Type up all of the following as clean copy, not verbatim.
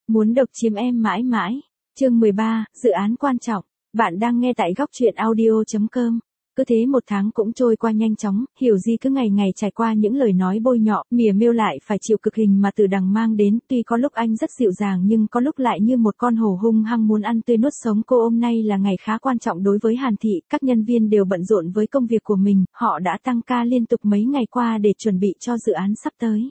Muốn độc chiếm em mãi mãi. Chương 13, dự án quan trọng. Bạn đang nghe tại góc truyện audio.com. Cứ thế một tháng cũng trôi qua nhanh chóng, Hiểu Di cứ ngày ngày trải qua những lời nói bôi nhọ, mỉa mêu lại phải chịu cực hình mà Từ Đằng mang đến, tuy có lúc anh rất dịu dàng nhưng có lúc lại như một con hổ hung hăng muốn ăn tươi nuốt sống cô. Hôm nay là ngày khá quan trọng đối với Hàn Thị, các nhân viên đều bận rộn với công việc của mình, họ đã tăng ca liên tục mấy ngày qua để chuẩn bị cho dự án sắp tới.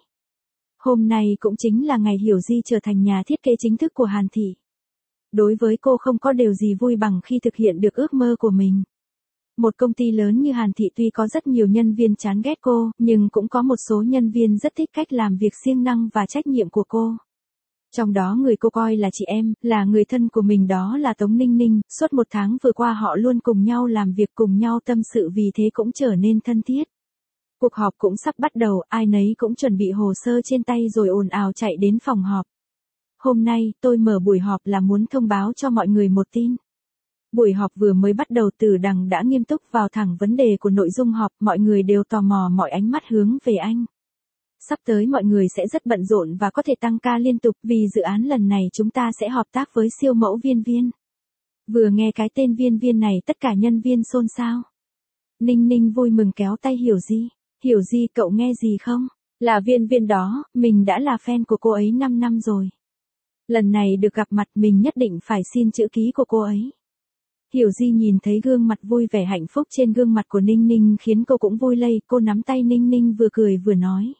Hôm nay cũng chính là ngày Hiểu Di trở thành nhà thiết kế chính thức của Hàn Thị. Đối với cô không có điều gì vui bằng khi thực hiện được ước mơ của mình. Một công ty lớn như Hàn Thị tuy có rất nhiều nhân viên chán ghét cô, nhưng cũng có một số nhân viên rất thích cách làm việc siêng năng và trách nhiệm của cô. Trong đó người cô coi là chị em, là người thân của mình đó là Tống Ninh Ninh, suốt một tháng vừa qua họ luôn cùng nhau làm việc cùng nhau tâm sự vì thế cũng trở nên thân thiết. Cuộc họp cũng sắp bắt đầu, ai nấy cũng chuẩn bị hồ sơ trên tay rồi ồn ào chạy đến phòng họp. Hôm nay, tôi mở buổi họp là muốn thông báo cho mọi người một tin. Buổi họp vừa mới bắt đầu Từ Đằng đã nghiêm túc vào thẳng vấn đề của nội dung họp, mọi người đều tò mò mọi ánh mắt hướng về anh. Sắp tới mọi người sẽ rất bận rộn và có thể tăng ca liên tục vì dự án lần này chúng ta sẽ hợp tác với siêu mẫu Viên Viên. Vừa nghe cái tên Viên Viên này tất cả nhân viên xôn xao. Ninh Ninh vui mừng kéo tay Hiểu Di. Hiểu Di cậu nghe gì không? Là Viên Viên đó, mình đã là fan của cô ấy 5 năm rồi. Lần này được gặp mặt mình nhất định phải xin chữ ký của cô ấy. Hiểu Di nhìn thấy gương mặt vui vẻ hạnh phúc trên gương mặt của Ninh Ninh khiến cô cũng vui lây, cô nắm tay Ninh Ninh vừa cười vừa nói.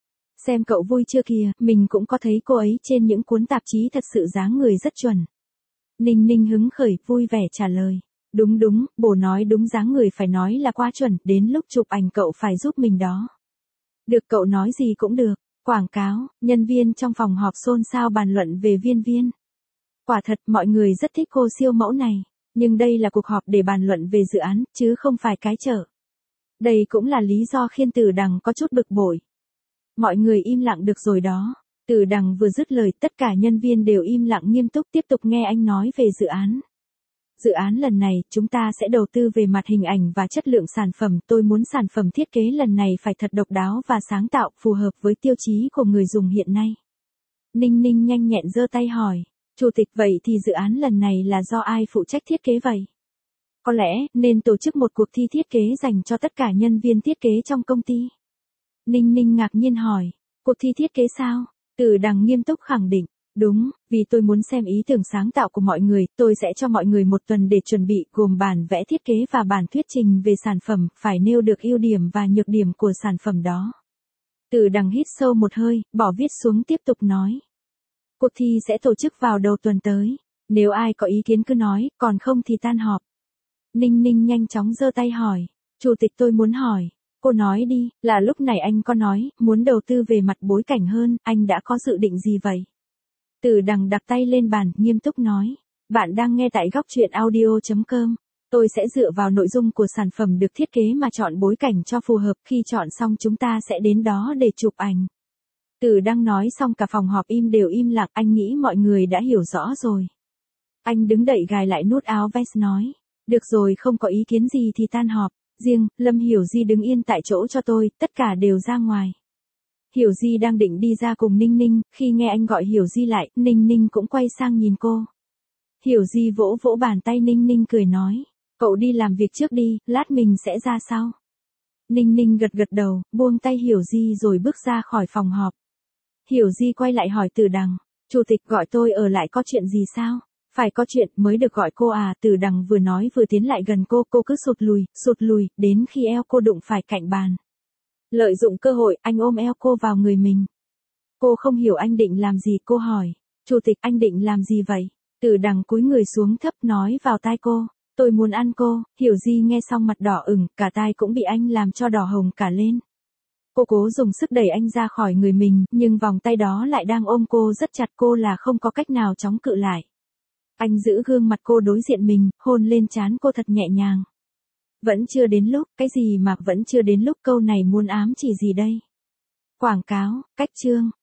Xem cậu vui chưa kìa, mình cũng có thấy cô ấy trên những cuốn tạp chí thật sự dáng người rất chuẩn. Ninh Ninh hứng khởi, vui vẻ trả lời. Đúng đúng, bồ nói đúng dáng người phải nói là quá chuẩn, đến lúc chụp ảnh cậu phải giúp mình đó. Được cậu nói gì cũng được. Quảng cáo, nhân viên trong phòng họp xôn xao bàn luận về Viên Viên. Quả thật mọi người rất thích cô siêu mẫu này. Nhưng đây là cuộc họp để bàn luận về dự án, chứ không phải cái chợ. Đây cũng là lý do khiến Từ Đằng có chút bực bội. Mọi người im lặng được rồi đó. Từ Đằng vừa dứt lời tất cả nhân viên đều im lặng nghiêm túc tiếp tục nghe anh nói về dự án. Dự án lần này chúng ta sẽ đầu tư về mặt hình ảnh và chất lượng sản phẩm. Tôi muốn sản phẩm thiết kế lần này phải thật độc đáo và sáng tạo, phù hợp với tiêu chí của người dùng hiện nay. Ninh Ninh nhanh nhẹn giơ tay hỏi. Chủ tịch, vậy thì dự án lần này là do ai phụ trách thiết kế vậy? Có lẽ nên tổ chức một cuộc thi thiết kế dành cho tất cả nhân viên thiết kế trong công ty. Ninh Ninh ngạc nhiên hỏi. Cuộc thi thiết kế sao? Từ Đằng nghiêm túc khẳng định. Đúng, vì tôi muốn xem ý tưởng sáng tạo của mọi người, tôi sẽ cho mọi người một tuần để chuẩn bị, gồm bản vẽ thiết kế và bản thuyết trình về sản phẩm, phải nêu được ưu điểm và nhược điểm của sản phẩm đó. Từ Đằng hít sâu một hơi, bỏ viết xuống tiếp tục nói. Cuộc thi sẽ tổ chức vào đầu tuần tới. Nếu ai có ý kiến cứ nói, còn không thì tan họp. Ninh Ninh nhanh chóng giơ tay hỏi. Chủ tịch tôi muốn hỏi. Cô nói đi, là lúc này anh có nói, muốn đầu tư về mặt bối cảnh hơn, anh đã có dự định gì vậy? Từ Đằng đặt tay lên bàn, nghiêm túc nói. Bạn đang nghe tại góc truyện audio.com. Tôi sẽ dựa vào nội dung của sản phẩm được thiết kế mà chọn bối cảnh cho phù hợp, khi chọn xong chúng ta sẽ đến đó để chụp ảnh. Từ Đằng nói xong cả phòng họp đều im lặng, anh nghĩ mọi người đã hiểu rõ rồi. Anh đứng đậy gài lại nút áo vest nói. Được rồi, không có ý kiến gì thì tan họp. Riêng, Lâm Hiểu Di đứng yên tại chỗ cho tôi, tất cả đều ra ngoài. Hiểu Di đang định đi ra cùng Ninh Ninh, khi nghe anh gọi Hiểu Di lại, Ninh Ninh cũng quay sang nhìn cô. Hiểu Di vỗ vỗ bàn tay Ninh Ninh cười nói. Cậu đi làm việc trước đi, lát mình sẽ ra sau. Ninh Ninh gật gật đầu, buông tay Hiểu Di rồi bước ra khỏi phòng họp. Hiểu Di quay lại hỏi Từ Đằng. Chủ tịch gọi tôi ở lại có chuyện gì sao? Phải có chuyện mới được gọi cô à? Từ Đằng vừa nói vừa tiến lại gần cô cứ sụt lùi, đến khi eo cô đụng phải cạnh bàn. Lợi dụng cơ hội, anh ôm eo cô vào người mình. Cô không hiểu anh định làm gì, cô hỏi. Chủ tịch, anh định làm gì vậy? Từ Đằng cúi người xuống thấp nói vào tai cô. Tôi muốn ăn cô. Hiểu Di nghe xong mặt đỏ ửng, cả tai cũng bị anh làm cho đỏ hồng cả lên. Cô cố dùng sức đẩy anh ra khỏi người mình, nhưng vòng tay đó lại đang ôm cô rất chặt, cô là không có cách nào chống cự lại. Anh giữ gương mặt cô đối diện mình, hôn lên trán cô thật nhẹ nhàng. Vẫn chưa đến lúc, cái gì mà vẫn chưa đến lúc, câu này muốn ám chỉ gì đây? Quảng cáo, cách chương.